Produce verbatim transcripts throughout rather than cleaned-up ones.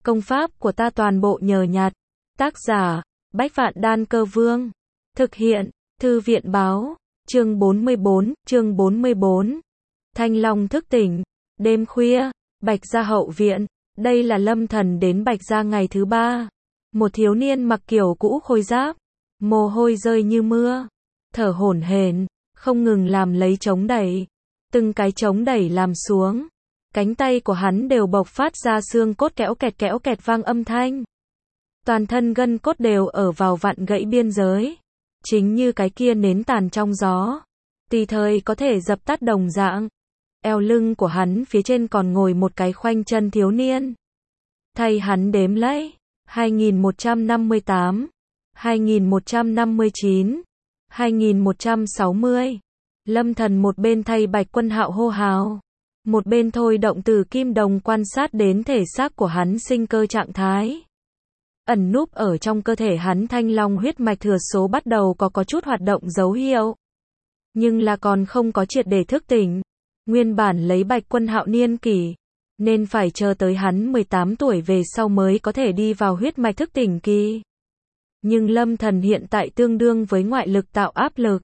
Công pháp của ta toàn bộ nhờ nhặt. Tác giả, Bách Vạn Đan Cơ Vương. Thực hiện, Thư viện báo. Chương bốn mươi bốn, chương bốn mươi bốn. Thanh Long thức tỉnh. Đêm khuya, Bạch Gia hậu viện. Đây là Lâm Thần đến Bạch Gia ngày thứ ba. Một thiếu niên mặc kiểu cũ khôi giáp, mồ hôi rơi như mưa, thở hổn hển, không ngừng làm lấy chống đẩy. Từng cái chống đẩy làm xuống, cánh tay của hắn đều bộc phát ra xương cốt kéo kẹt kéo kẹt vang âm thanh. Toàn thân gân cốt đều ở vào vặn gãy biên giới, chính như cái kia nến tàn trong gió, tùy thời có thể dập tắt đồng dạng. Eo lưng của hắn phía trên còn ngồi một cái khoanh chân thiếu niên. Thay hắn đếm lấy, hai nghìn một trăm năm mươi tám, hai nghìn một trăm năm mươi chín, hai nghìn một trăm sáu mươi. Lâm Thần một bên thay Bạch Quân Hạo hô hào, một bên thôi động từ kim đồng quan sát đến thể xác của hắn sinh cơ trạng thái. Ẩn núp ở trong cơ thể hắn thanh long huyết mạch thừa số bắt đầu có có chút hoạt động dấu hiệu, nhưng là còn không có triệt để thức tỉnh. Nguyên bản lấy Bạch Quân Hạo niên kỷ, nên phải chờ tới hắn mười tám tuổi về sau mới có thể đi vào huyết mạch thức tỉnh kỳ. Nhưng Lâm Thần hiện tại tương đương với ngoại lực tạo áp lực,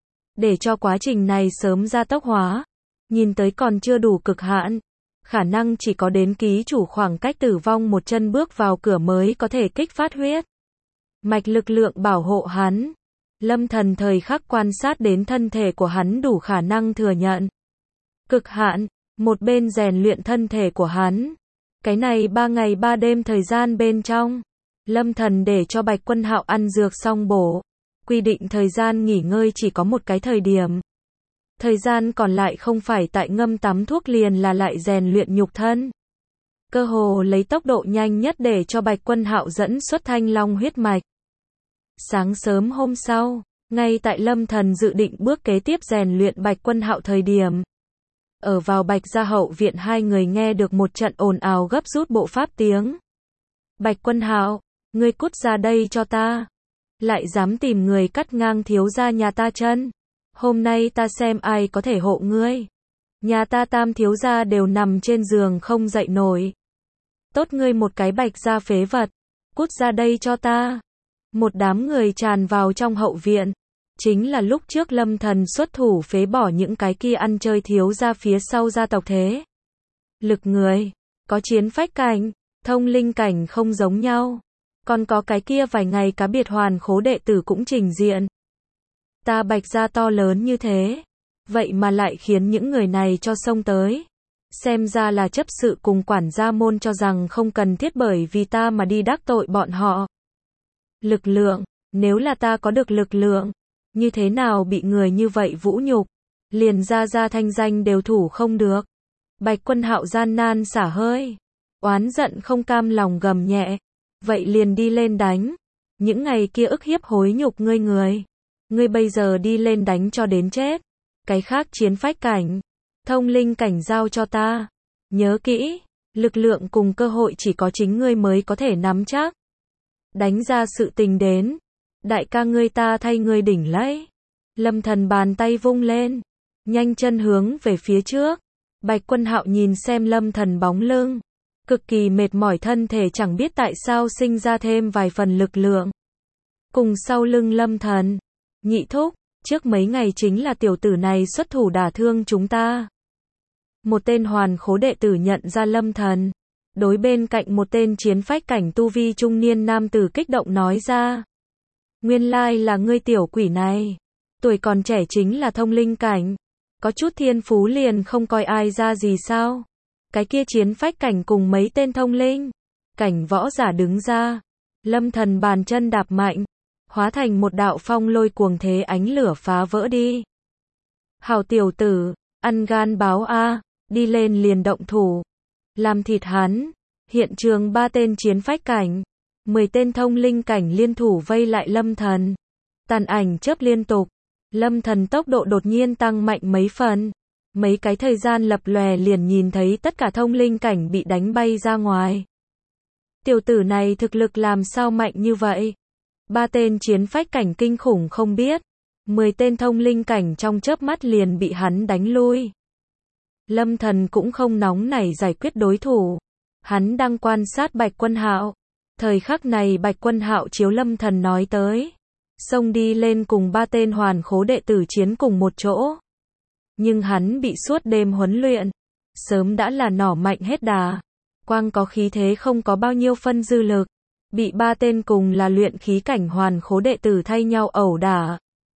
để cho quá trình này sớm gia tốc hóa, nhìn tới còn chưa đủ cực hạn, khả năng chỉ có đến ký chủ khoảng cách tử vong một chân bước vào cửa mới có thể kích phát huyết mạch lực lượng bảo hộ hắn. Lâm Thần thời khắc quan sát đến thân thể của hắn đủ khả năng thừa nhận cực hạn, một bên rèn luyện thân thể của hắn. Cái này ba ngày ba đêm thời gian bên trong, Lâm Thần để cho Bạch Quân Hạo ăn dược xong bổ, quy định thời gian nghỉ ngơi chỉ có một cái thời điểm. Thời gian còn lại không phải tại ngâm tắm thuốc liền là lại rèn luyện nhục thân. Cơ hồ lấy tốc độ nhanh nhất để cho Bạch Quân Hạo dẫn xuất thanh long huyết mạch. Sáng sớm hôm sau, ngay tại Lâm Thần dự định bước kế tiếp rèn luyện Bạch Quân Hạo thời điểm, ở vào Bạch Gia hậu viện hai người nghe được một trận ồn ào gấp rút bộ pháp tiếng. Bạch Quân Hạo, ngươi cút ra đây cho ta. Lại dám tìm người cắt ngang thiếu gia nhà ta chân. Hôm nay ta xem ai có thể hộ ngươi. Nhà ta tam thiếu gia đều nằm trên giường không dậy nổi. Tốt ngươi một cái Bạch Gia phế vật. Cút ra đây cho ta. Một đám người tràn vào trong hậu viện. Chính là lúc trước Lâm Thần xuất thủ phế bỏ những cái kia ăn chơi thiếu gia phía sau gia tộc thế. Lực người, có chiến phách cảnh, thông linh cảnh không giống nhau. Còn có cái kia vài ngày cá biệt hoàn khố đệ tử cũng trình diện. Ta Bạch Gia to lớn như thế, vậy mà lại khiến những người này cho xông tới. Xem ra là chấp sự cùng quản gia môn cho rằng không cần thiết bởi vì ta mà đi đắc tội bọn họ. Lực lượng, nếu là ta có được lực lượng, như thế nào bị người như vậy vũ nhục, liền ra ra thanh danh đều thủ không được. Bạch Quân Hạo gian nan xả hơi, oán giận không cam lòng gầm nhẹ, vậy liền đi lên đánh. Những ngày kia ức hiếp hối nhục ngươi người, ngươi bây giờ đi lên đánh cho đến chết. Cái khác chiến phách cảnh, thông linh cảnh giao cho ta. Nhớ kỹ, lực lượng cùng cơ hội chỉ có chính ngươi mới có thể nắm chắc. Đánh ra sự tình đến, đại ca ngươi ta thay ngươi đỉnh lấy. Lâm Thần bàn tay vung lên, nhanh chân hướng về phía trước. Bạch Quân Hạo nhìn xem Lâm Thần bóng lưng, cực kỳ mệt mỏi thân thể chẳng biết tại sao sinh ra thêm vài phần lực lượng. Cùng sau lưng Lâm Thần, nhị thúc, trước mấy ngày chính là tiểu tử này xuất thủ đả thương chúng ta. Một tên hoàn khố đệ tử nhận ra Lâm Thần, đối bên cạnh một tên chiến phách cảnh tu vi trung niên nam tử kích động nói ra. Nguyên lai là ngươi tiểu quỷ này, tuổi còn trẻ chính là thông linh cảnh, có chút thiên phú liền không coi ai ra gì sao? Cái kia chiến phách cảnh cùng mấy tên thông linh cảnh võ giả đứng ra, Lâm Thần bàn chân đạp mạnh, hóa thành một đạo phong lôi cuồng thế ánh lửa phá vỡ đi. Hảo tiểu tử, ăn gan báo a, đi lên liền động thủ, làm thịt hắn. Hiện trường ba tên chiến phách cảnh, mười tên thông linh cảnh liên thủ vây lại Lâm Thần. Tàn ảnh chớp liên tục, Lâm Thần tốc độ đột nhiên tăng mạnh mấy phần. Mấy cái thời gian lập lòe liền nhìn thấy tất cả thông linh cảnh bị đánh bay ra ngoài. Tiểu tử này thực lực làm sao mạnh như vậy? Ba tên chiến phách cảnh kinh khủng không biết, mười tên thông linh cảnh trong chớp mắt liền bị hắn đánh lui. Lâm Thần cũng không nóng nảy giải quyết đối thủ, Hắn đang quan sát Bạch Quân Hạo. Thời khắc này Bạch Quân Hạo chiếu Lâm Thần nói tới, xông đi lên cùng ba tên hoàn khố đệ tử chiến cùng một chỗ. Nhưng hắn bị suốt đêm huấn luyện, sớm đã là nỏ mạnh hết đà, quang có khí thế không có bao nhiêu phân dư lực, bị ba tên cùng là luyện khí cảnh hoàn khố đệ tử thay nhau ẩu đả.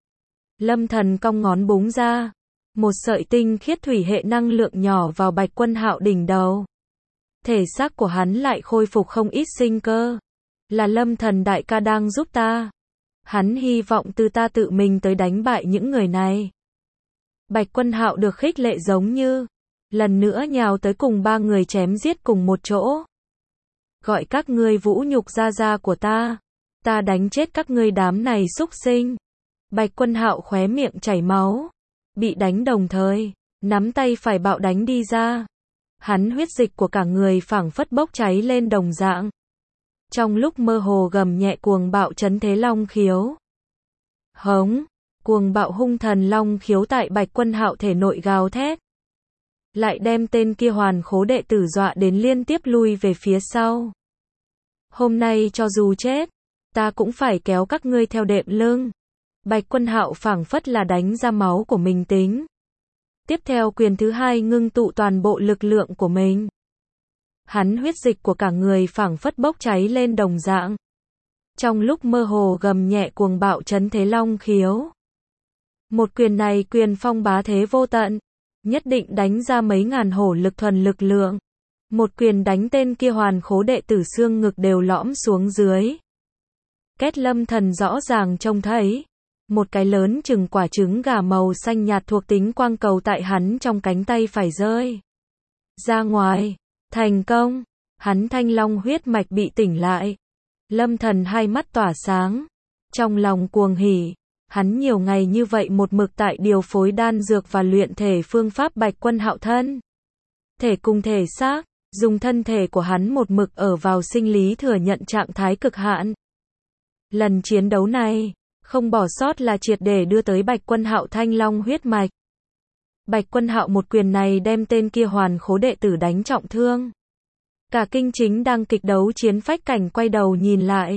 Lâm Thần cong ngón búng ra, một sợi tinh khiết thủy hệ năng lượng nhỏ vào Bạch Quân Hạo đỉnh đầu. Thể xác của hắn lại khôi phục không ít sinh cơ. Là Lâm Thần đại ca đang giúp ta. Hắn hy vọng từ ta tự mình tới đánh bại những người này. Bạch Quân Hạo được khích lệ giống như lần nữa nhào tới cùng ba người chém giết cùng một chỗ. Gọi các ngươi vũ nhục gia gia của ta, ta đánh chết các ngươi đám này xúc sinh. Bạch Quân Hạo khóe miệng chảy máu, bị đánh đồng thời, nắm tay phải bạo đánh đi ra. Hắn huyết dịch của cả người phảng phất bốc cháy lên đồng dạng. Trong lúc mơ hồ gầm nhẹ cuồng bạo chấn thế long khiếu. Hống, cuồng bạo hung thần long khiếu tại Bạch Quân Hạo thể nội gào thét. Lại đem tên kia hoàn khố đệ tử dọa đến liên tiếp lui về phía sau. Hôm nay cho dù chết, ta cũng phải kéo các ngươi theo đệm lưng. Bạch Quân Hạo phảng phất là đánh ra máu của mình tính. Tiếp theo quyền thứ hai ngưng tụ toàn bộ lực lượng của mình. Hắn huyết dịch của cả người phảng phất bốc cháy lên đồng dạng. Trong lúc mơ hồ gầm nhẹ cuồng bạo chấn thế long khiếu. Một quyền này quyền phong bá thế vô tận, nhất định đánh ra mấy ngàn hổ lực thuần lực lượng. Một quyền đánh tên kia hoàn khố đệ tử xương ngực đều lõm xuống dưới. Kết Lâm Thần rõ ràng trông thấy. Một cái lớn chừng quả trứng gà màu xanh nhạt thuộc tính quang cầu tại hắn trong cánh tay phải rơi ra ngoài. Thành công. Hắn thanh long huyết mạch bị tỉnh lại. Lâm Thần hai mắt tỏa sáng. Trong lòng cuồng hỉ. Hắn nhiều ngày như vậy một mực tại điều phối đan dược và luyện thể phương pháp Bạch Quân Hạo thân. Thể cùng thể xác. Dùng thân thể của hắn một mực ở vào sinh lý thừa nhận trạng thái cực hạn. Lần chiến đấu này, không bỏ sót là triệt để đưa tới Bạch Quân Hạo thanh long huyết mạch. Bạch Quân Hạo một quyền này đem tên kia hoàn khố đệ tử đánh trọng thương. Cả kinh chính đang kịch đấu chiến phách cảnh quay đầu nhìn lại.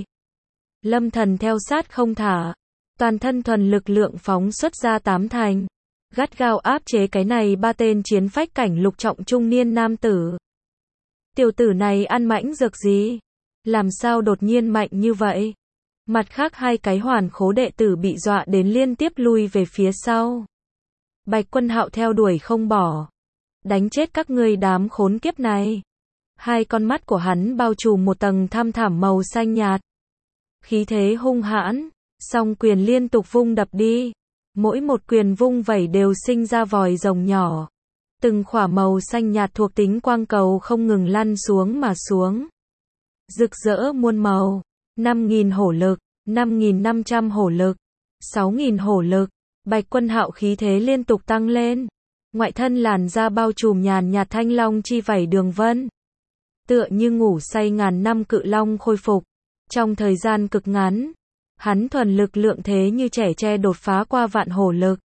Lâm Thần theo sát không thả. Toàn thân thuần lực lượng phóng xuất ra tám thành. Gắt gao áp chế cái này ba tên chiến phách cảnh lục trọng trung niên nam tử. Tiểu tử này ăn mãnh dược gì? Làm sao đột nhiên mạnh như vậy? Mặt khác hai cái hoàn khố đệ tử bị dọa đến liên tiếp lui về phía sau. Bạch Quân Hạo theo đuổi không bỏ. Đánh chết các ngươi đám khốn kiếp này. Hai con mắt của hắn bao trùm một tầng thăm thẳm màu xanh nhạt. Khí thế hung hãn, song quyền liên tục vung đập đi. Mỗi một quyền vung vẩy đều sinh ra vòi rồng nhỏ. Từng khỏa màu xanh nhạt thuộc tính quang cầu không ngừng lăn xuống mà xuống. Rực rỡ muôn màu. năm nghìn hổ lực, năm nghìn năm trăm hổ lực, sáu nghìn hổ lực. Bạch Quân Hạo khí thế liên tục tăng lên. Ngoại thân làn da bao trùm nhàn nhạt thanh long chi vảy đường vân. Tựa như ngủ say ngàn năm cự long khôi phục. Trong thời gian cực ngắn, hắn thuần lực lượng thế như trẻ tre đột phá qua vạn hổ lực.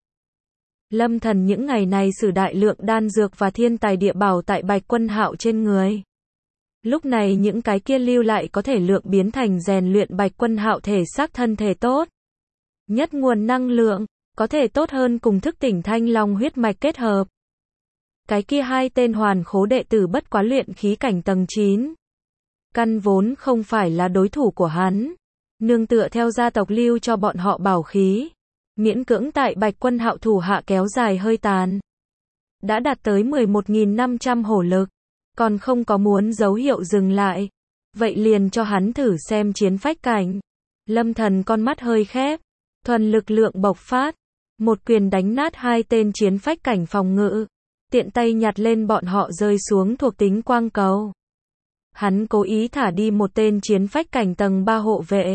Lâm Thần những ngày này sử đại lượng đan dược và thiên tài địa bảo tại Bạch Quân Hạo trên người. Lúc này những cái kia lưu lại có thể lượng biến thành rèn luyện Bạch Quân Hạo thể xác thân thể tốt. Nhất nguồn năng lượng, có thể tốt hơn cùng thức tỉnh thanh long huyết mạch kết hợp. Cái kia hai tên hoàn khố đệ tử bất quá luyện khí cảnh tầng chín. Căn vốn không phải là đối thủ của hắn. Nương tựa theo gia tộc lưu cho bọn họ bảo khí. Miễn cưỡng tại Bạch Quân Hạo thủ hạ kéo dài hơi tàn. Đã đạt tới mười một nghìn năm trăm hổ lực. Còn không có muốn dấu hiệu dừng lại. Vậy liền cho hắn thử xem chiến phách cảnh. Lâm Thần con mắt hơi khép. Thuần lực lượng bộc phát. Một quyền đánh nát hai tên chiến phách cảnh phòng ngự. Tiện tay nhặt lên bọn họ rơi xuống thuộc tính quang cầu. Hắn cố ý thả đi một tên chiến phách cảnh tầng ba hộ vệ.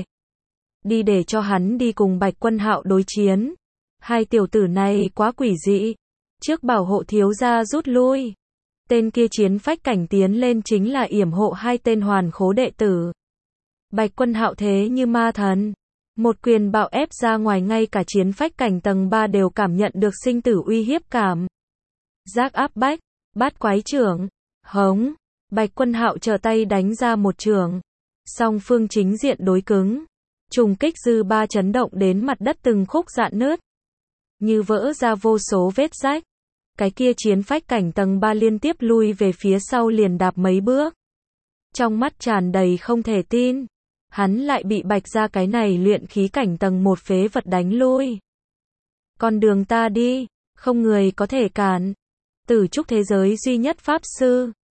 Đi để cho hắn đi cùng Bạch Quân Hạo đối chiến. Hai tiểu tử này quá quỷ dị. Trước bảo hộ thiếu gia rút lui. Tên kia chiến phách cảnh tiến lên chính là yểm hộ hai tên hoàn khố đệ tử. Bạch Quân Hạo thế như ma thần. Một quyền bạo ép ra ngoài ngay cả chiến phách cảnh tầng ba đều cảm nhận được sinh tử uy hiếp cảm. Giác áp bách, bát quái trưởng, hống. Bạch Quân Hạo trở tay đánh ra một chưởng. Song phương chính diện đối cứng. Trùng kích dư ba chấn động đến mặt đất từng khúc rạn nứt. Như vỡ ra vô số vết rách. Cái kia chiến phách cảnh tầng ba liên tiếp lui về phía sau liền đạp mấy bước. Trong mắt tràn đầy không thể tin. Hắn lại bị Bạch gia cái này luyện khí cảnh tầng một phế vật đánh lui. Con đường ta đi, không người có thể cản. Tử trúc thế giới duy nhất pháp sư.